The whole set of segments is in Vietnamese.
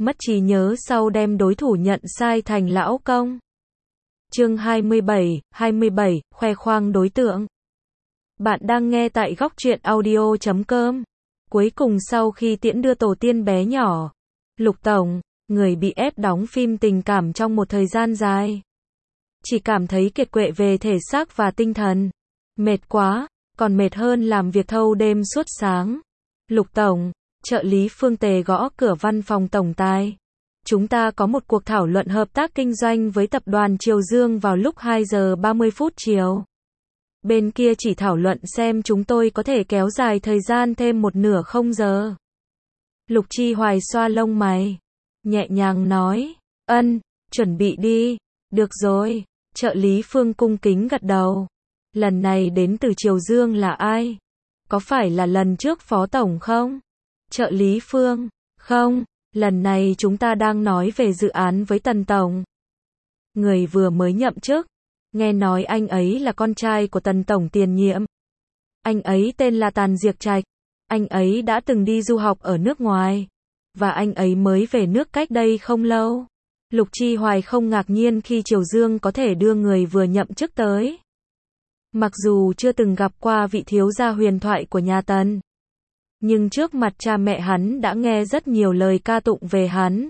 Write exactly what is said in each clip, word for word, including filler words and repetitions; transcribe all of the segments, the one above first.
mất trí nhớ sau đem đối thủ nhận sai thành lão công. Chương hai mươi bảy, hai mươi bảy, khoe khoang đối tượng. Bạn đang nghe tại góc truyện audio chấm com. Cuối cùng sau khi tiễn đưa tổ tiên bé nhỏ, Lục Tổng, người bị ép đóng phim tình cảm trong một thời gian dài, chỉ cảm thấy kiệt quệ về thể xác và tinh thần. Mệt quá, còn mệt hơn làm việc thâu đêm suốt sáng. Lục Tổng, trợ lý Phương Tề gõ cửa văn phòng tổng tài. Chúng ta có một cuộc thảo luận hợp tác kinh doanh với tập đoàn Triều Dương vào lúc hai giờ ba mươi phút chiều. Bên kia chỉ thảo luận xem chúng tôi có thể kéo dài thời gian thêm một nửa không giờ. Lục Chi Hoài xoa lông mày, nhẹ nhàng nói, ân, chuẩn bị đi. Được rồi, trợ lý Phương cung kính gật đầu. Lần này đến từ Triều Dương là ai? Có phải là lần trước Phó Tổng không? Trợ lý Phương, không, lần này chúng ta đang nói về dự án với Tần Tổng. Người vừa mới nhậm chức, nghe nói anh ấy là con trai của Tần Tổng tiền nhiệm. Anh ấy tên là Tàn Diệc Trạch, anh ấy đã từng đi du học ở nước ngoài, và anh ấy mới về nước cách đây không lâu. Lục Chi Hoài không ngạc nhiên khi Triều Dương có thể đưa người vừa nhậm chức tới. Mặc dù chưa từng gặp qua vị thiếu gia huyền thoại của nhà Tần, nhưng trước mặt cha mẹ hắn đã nghe rất nhiều lời ca tụng về hắn.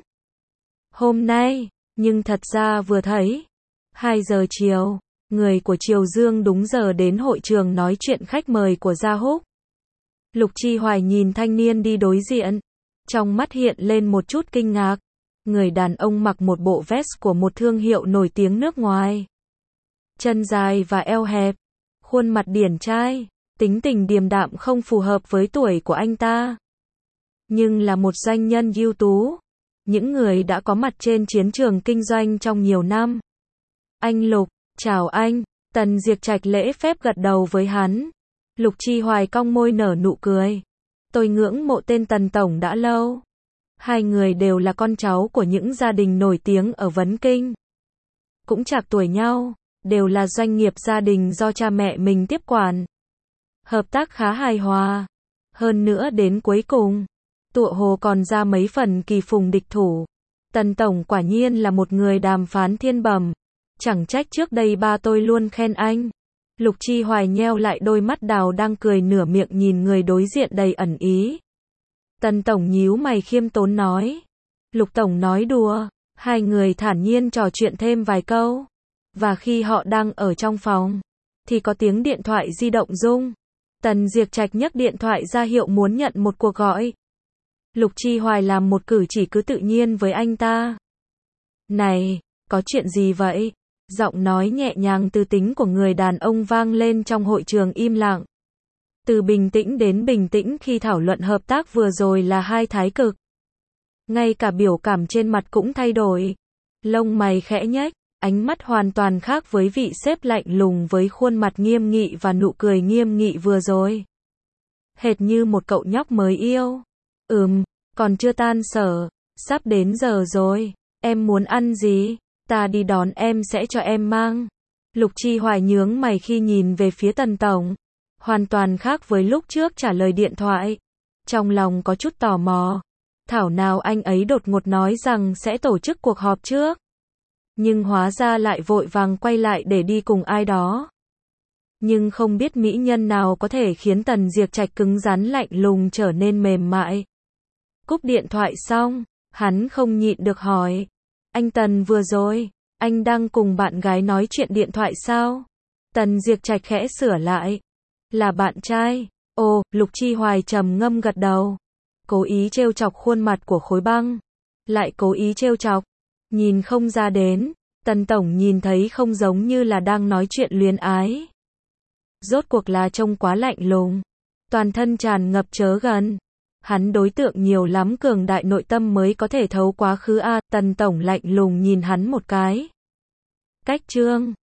Hôm nay, nhưng thật ra vừa thấy, hai giờ chiều, người của Triều Dương đúng giờ đến hội trường nói chuyện khách mời của Gia Húc. Lục Chi Hoài nhìn thanh niên đi đối diện, trong mắt hiện lên một chút kinh ngạc. Người đàn ông mặc một bộ vest của một thương hiệu nổi tiếng nước ngoài. Chân dài và eo hẹp, khuôn mặt điển trai, tính tình điềm đạm không phù hợp với tuổi của anh ta. Nhưng là một doanh nhân ưu tú, những người đã có mặt trên chiến trường kinh doanh trong nhiều năm. Anh Lục, chào anh. Tần Diệc Trạch lễ phép gật đầu với hắn. Lục Chi Hoài cong môi nở nụ cười. Tôi ngưỡng mộ tên Tần Tổng đã lâu. Hai người đều là con cháu của những gia đình nổi tiếng ở Vấn Kinh. Cũng trạc tuổi nhau, đều là doanh nghiệp gia đình do cha mẹ mình tiếp quản. Hợp tác khá hài hòa. Hơn nữa đến cuối cùng, tựa hồ còn ra mấy phần kỳ phùng địch thủ. Tần Tổng quả nhiên là một người đàm phán thiên bẩm. Chẳng trách trước đây ba tôi luôn khen anh. Lục Chi Hoài nheo lại đôi mắt đào đang cười nửa miệng nhìn người đối diện đầy ẩn ý. Tần Tổng nhíu mày khiêm tốn nói. Lục Tổng nói đùa. Hai người thản nhiên trò chuyện thêm vài câu. Và khi họ đang ở trong phòng, thì có tiếng điện thoại di động rung. Tần Diệc Trạch nhấc điện thoại ra hiệu muốn nhận một cuộc gọi. Lục Chi Hoài làm một cử chỉ cứ tự nhiên với anh ta. Này, có chuyện gì vậy? Giọng nói nhẹ nhàng tư tính của người đàn ông vang lên trong hội trường im lặng. Từ bình tĩnh đến bình tĩnh khi thảo luận hợp tác vừa rồi là hai thái cực. Ngay cả biểu cảm trên mặt cũng thay đổi. Lông mày khẽ nhếch, ánh mắt hoàn toàn khác với vị sếp lạnh lùng với khuôn mặt nghiêm nghị và nụ cười nghiêm nghị vừa rồi. Hệt như một cậu nhóc mới yêu. Ừm, còn chưa tan sở, sắp đến giờ rồi, em muốn ăn gì? Ta đi đón em sẽ cho em mang. Lục Chi Hoài nhướng mày khi nhìn về phía Tần Tổng. Hoàn toàn khác với lúc trước trả lời điện thoại. Trong lòng có chút tò mò. Thảo nào anh ấy đột ngột nói rằng sẽ tổ chức cuộc họp trước. Nhưng hóa ra lại vội vàng quay lại để đi cùng ai đó. Nhưng không biết mỹ nhân nào có thể khiến Tần Diệc Trạch cứng rắn lạnh lùng trở nên mềm mại. Cúp điện thoại xong, hắn không nhịn được hỏi. Anh Tần vừa rồi, anh đang cùng bạn gái nói chuyện điện thoại sao? Tần Diệc Trạch khẽ sửa lại. Là bạn trai. Ồ, Lục Chi Hoài trầm ngâm gật đầu. Cố ý trêu chọc khuôn mặt của Khối Băng. Lại cố ý trêu chọc. Nhìn không ra đến. Tần Tổng nhìn thấy không giống như là đang nói chuyện luyến ái. Rốt cuộc là trông quá lạnh lùng. Toàn thân tràn ngập chớ gần. Hắn đối tượng nhiều lắm cường đại nội tâm mới có thể thấu quá khứ a. Tần Tổng lạnh lùng nhìn hắn một cái. Cách trương.